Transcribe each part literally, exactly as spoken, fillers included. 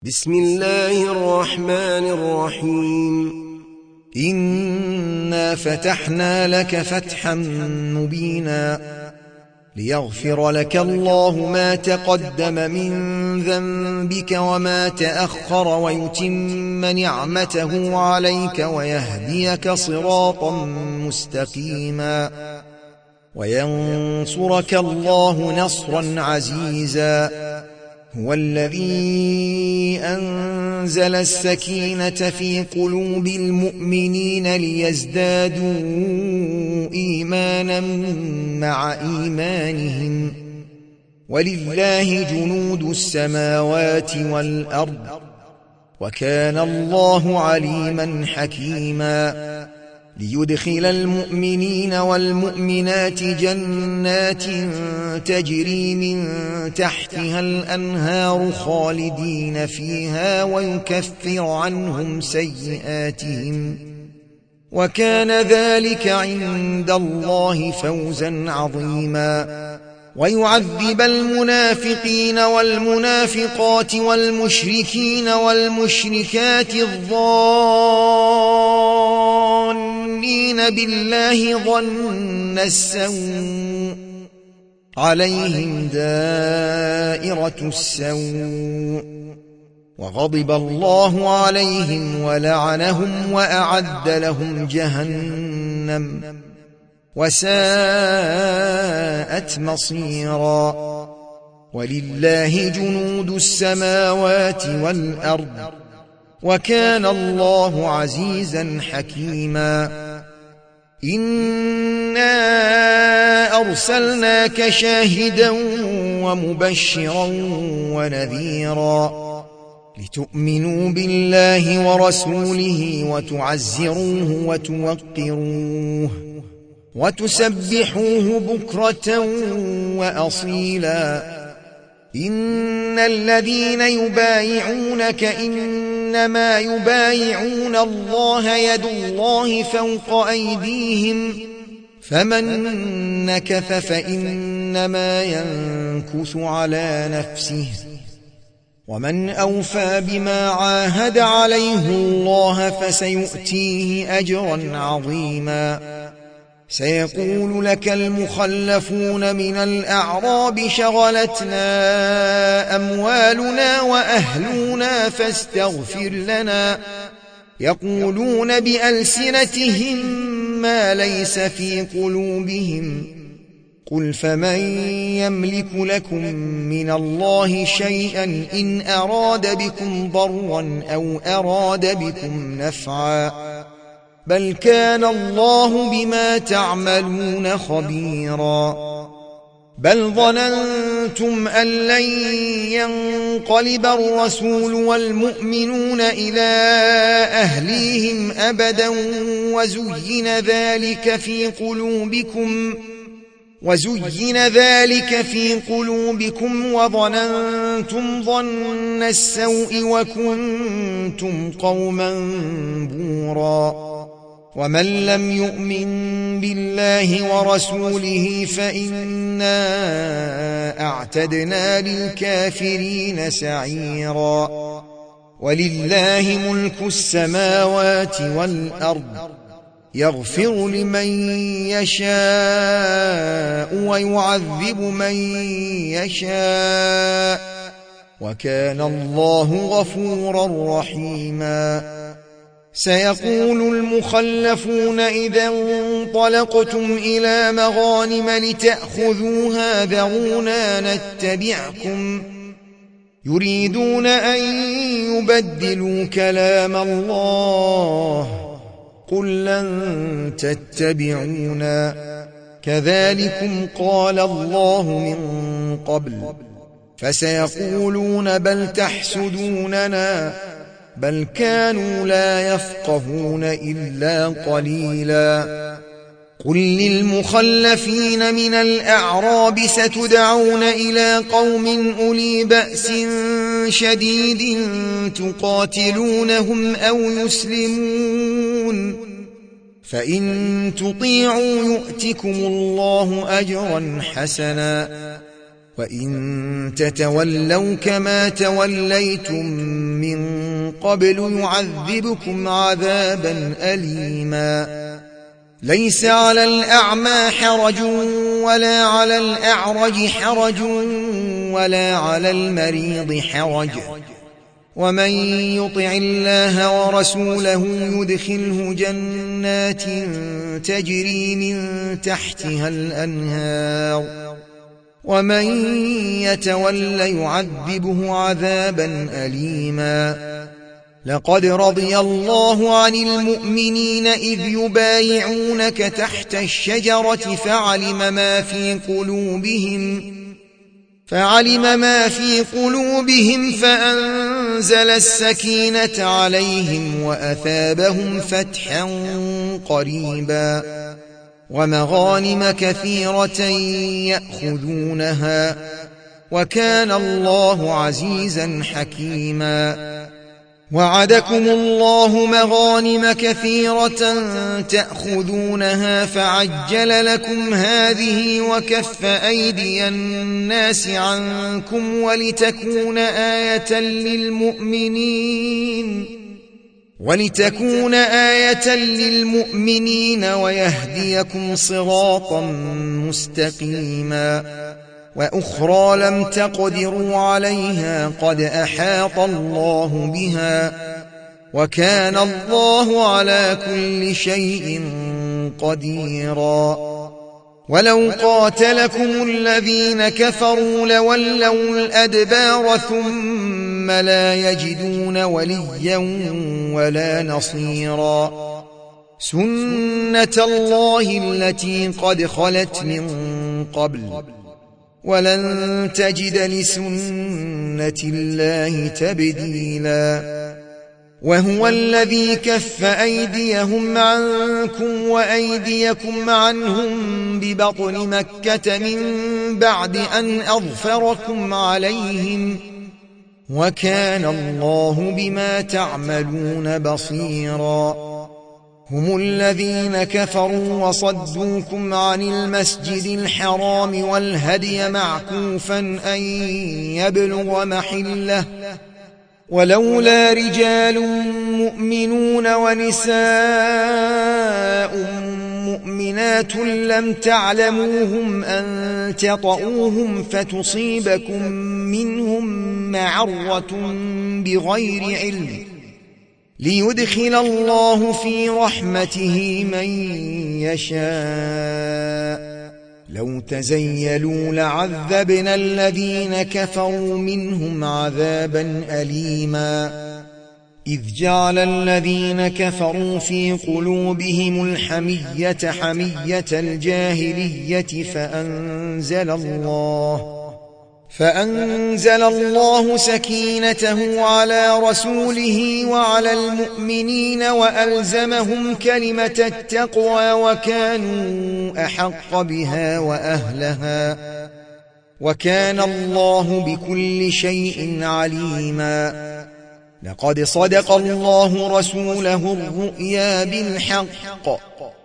بسم الله الرحمن الرحيم إنا فتحنا لك فتحا مبينا ليغفر لك الله ما تقدم من ذنبك وما تأخر ويتم نعمته عليك ويهديك صراطا مستقيما وينصرك الله نصرا عزيزا هو الذي أنزل السكينة في قلوب المؤمنين ليزدادوا إيمانا مع إيمانهم ولله جنود السماوات والأرض وكان الله عليما حكيما ليدخل المؤمنين والمؤمنات جنات تجري من تحتها الأنهار خالدين فيها ويكفر عنهم سيئاتهم وكان ذلك عند الله فوزا عظيما ويعذب المنافقين والمنافقات والمشركين والمشركات الظانين بالله ظن السوء عليهم دائرة السوء وغضب الله عليهم ولعنهم وأعد لهم جهنم وساءت مصيرا ولله جنود السماوات والأرض وكان الله عزيزا حكيما إنا أرسلناك شاهدا ومبشرا ونذيرا لتؤمنوا بالله ورسوله وتعزروه وتوقروه وتسبحوه بكرة وأصيلا إن الذين يبايعونك إنما يبايعون الله يد الله فوق أيديهم فمن نكث فإنما ينكث على نفسه ومن أوفى بما عاهد عليه الله فسيؤتيه أجرا عظيما سيقول لك المخلفون من الأعراب شغلتنا أموالنا وأهلنا فاستغفر لنا يقولون بألسنتهم ما ليس في قلوبهم قل فمن يملك لكم من الله شيئا إن أراد بكم ضرا أو أراد بكم نفعا بل كان الله بما تعملون خبيرا بل ظننتم أن لن ينقلب الرسول والمؤمنون إلى أهليهم أبدا وزين ذلك في قلوبكم وزين ذلك في قلوبكم وظننتم ظن السوء وكنتم قوما بورا ومن لم يؤمن بالله ورسوله فإنا أعتدنا للكافرين سعيرا ولله ملك السماوات والأرض يغفر لمن يشاء ويعذب من يشاء وكان الله غفورا رحيما سيقول المخلفون إذا انطلقتم إلى مغانم لتأخذوها ذرونا نتبعكم يريدون أن يبدلوا كلام الله قل لن تتبعونا كذلكم قال الله من قبل فسيقولون بل تحسدوننا بل كانوا لا يفقهون إلا قليلا قل للمخلفين من الأعراب ستدعون إلى قوم أولي بأس شديد تقاتلونهم أو يسلمون فإن تطيعوا يؤتكم الله أجرا حسنا وإن تتولوا كما توليتم من قبل يعذبكم عذابا أليما ليس على الأعمى حرج ولا على الأعرج حرج ولا على المريض حرج ومن يطع الله ورسوله يدخله جنات تجري من تحتها الأنهار ومن يتول يعذبه عذابا أليما لقد رضي الله عن المؤمنين إذ يبايعونك تحت الشجرة فعلم ما في قلوبهم فعلم ما في قلوبهم فأنزل السكينة عليهم وأثابهم فتحا قريبا ومغانم كثيرة يأخذونها وكان الله عزيزا حكيما وعدكم الله مغانم كثيرة تأخذونها فعجل لكم هذه وكف أيدي الناس عنكم ولتكون آية للمؤمنين ولتكون آية للمؤمنين ويهديكم صراطا مستقيما وأخرى لم تقدروا عليها قد أحاط الله بها وكان الله على كل شيء قديرا ولو قاتلكم الذين كفروا لولوا الأدبار ثم لا يجدون وليا ولا نصيرا سنة الله التي قد خلت من قبل ولن تجد لسنة الله تبديلا وهو الذي كف أيديهم عنكم وأيديكم عنهم ببطن مكة من بعد أن أظفركم عليهم وكان الله بما تعملون بصيرا هم الذين كفروا وصدوكم عن المسجد الحرام والهدي معكوفا أن يبلغ محله ولولا رجال مؤمنون ونساء مؤمنات لم تعلموهم أن تطؤوهم فتصيبكم منهم معرة بغير علم ليدخل الله في رحمته من يشاء لو تزيلوا لعذبنا الذين كفروا منهم عذابا أليما إذ جعل الذين كفروا في قلوبهم الحمية حمية الجاهلية فأنزل الله فأنزل الله سكينته على رسوله وعلى المؤمنين وألزمهم كلمة التقوى وكانوا أحق بها وأهلها وكان الله بكل شيء عليما لقد صدق الله رسوله الرؤيا بالحق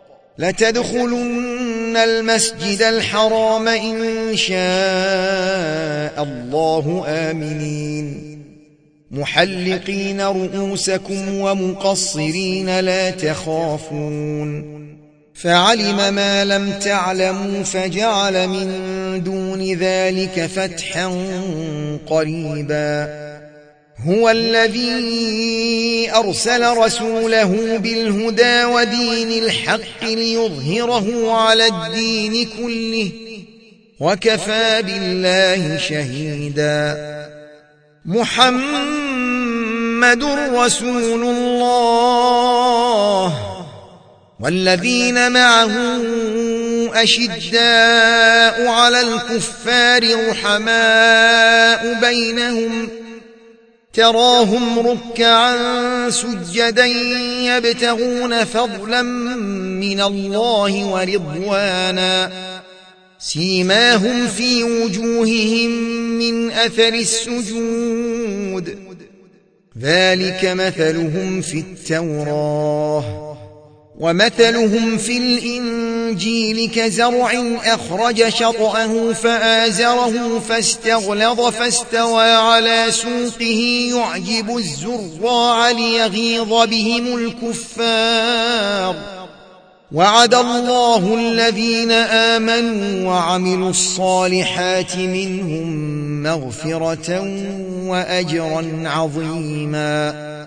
لتدخلن المسجد الحرام إن شاء الله آمنين محلقين رؤوسكم ومقصرين لا تخافون فعلم ما لم تعلموا فجعل من دون ذلك فتحا قريبا هو الذي أرسل رسوله بالهدى ودين الحق ليظهره على الدين كله وكفى بالله شهيدا محمد رسول الله والذين معه أشداء على الكفار رحماء بينهم تراهم ركعا سجدا يبتغون فضلا من الله ورضوانا سيماهم في وجوههم من أثر السجود ذلك مثلهم في التوراة ومثلهم في الإنجيل كزرع أخرج شطأه فآزره فاستغلظ فاستوى على سوقه يعجب الزراع ليغيظ بهم الكفار وعد الله الذين آمنوا وعملوا الصالحات منهم مغفرة وأجرا عظيما